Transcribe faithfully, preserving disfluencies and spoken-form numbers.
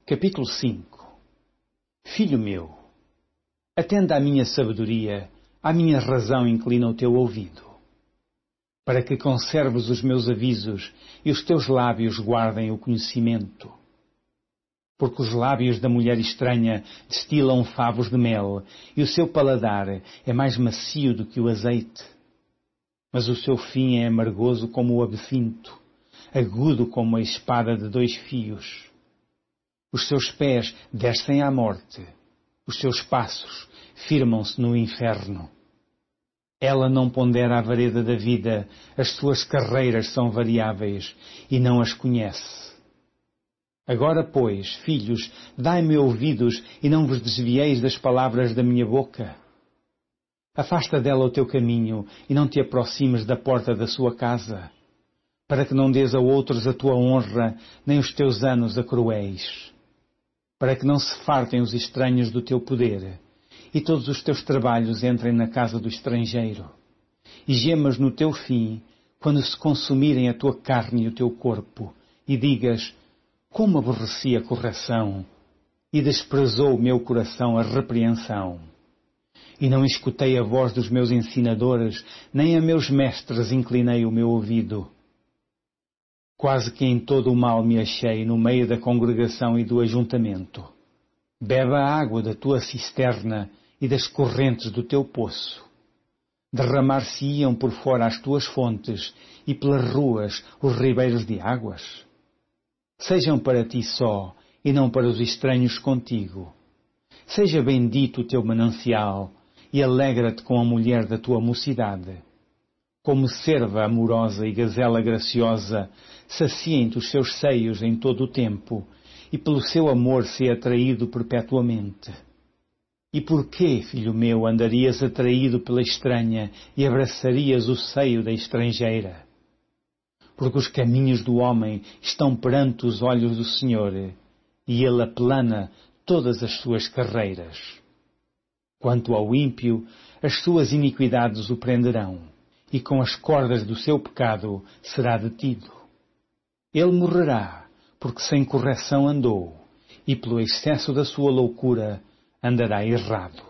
Capítulo cinco. Filho meu, atenda à minha sabedoria, à minha razão inclina o teu ouvido, para que conserves os meus avisos e os teus lábios guardem o conhecimento. Porque os lábios da mulher estranha destilam favos de mel, e o seu paladar é mais macio do que o azeite. Mas o seu fim é amargoso como o abecinto, agudo como a espada de dois fios. Os seus pés descem à morte, os seus passos firmam-se no inferno. Ela não pondera a vereda da vida, as suas carreiras são variáveis, e não as conhece. Agora, pois, filhos, dai-me ouvidos e não vos desvieis das palavras da minha boca. Afasta dela o teu caminho e não te aproximes da porta da sua casa, para que não dês a outros a tua honra, nem os teus anos a cruéis. Para que não se fartem os estranhos do teu poder, e todos os teus trabalhos entrem na casa do estrangeiro. E gemas no teu fim, quando se consumirem a tua carne e o teu corpo, e digas, como aborreci a correção, e desprezou o meu coração a repreensão. E não escutei a voz dos meus ensinadores, nem a meus mestres inclinei o meu ouvido. Quase que em todo o mal me achei no meio da congregação e do ajuntamento. Beba a água da tua cisterna e das correntes do teu poço. Derramar-se-iam por fora as tuas fontes e pelas ruas os ribeiros de águas. Sejam para ti só e não para os estranhos contigo. Seja bendito o teu manancial e alegra-te com a mulher da tua mocidade. Como cerva amorosa e gazela graciosa, saciem-te os seus seios em todo o tempo, e pelo seu amor se atraído perpetuamente. E por que, filho meu, andarias atraído pela estranha e abraçarias o seio da estrangeira? Porque os caminhos do homem estão perante os olhos do Senhor, e ele aplana todas as suas carreiras. Quanto ao ímpio, as suas iniquidades o prenderão, e com as cordas do seu pecado será detido. Ele morrerá, porque sem correção andou, e pelo excesso da sua loucura andará errado.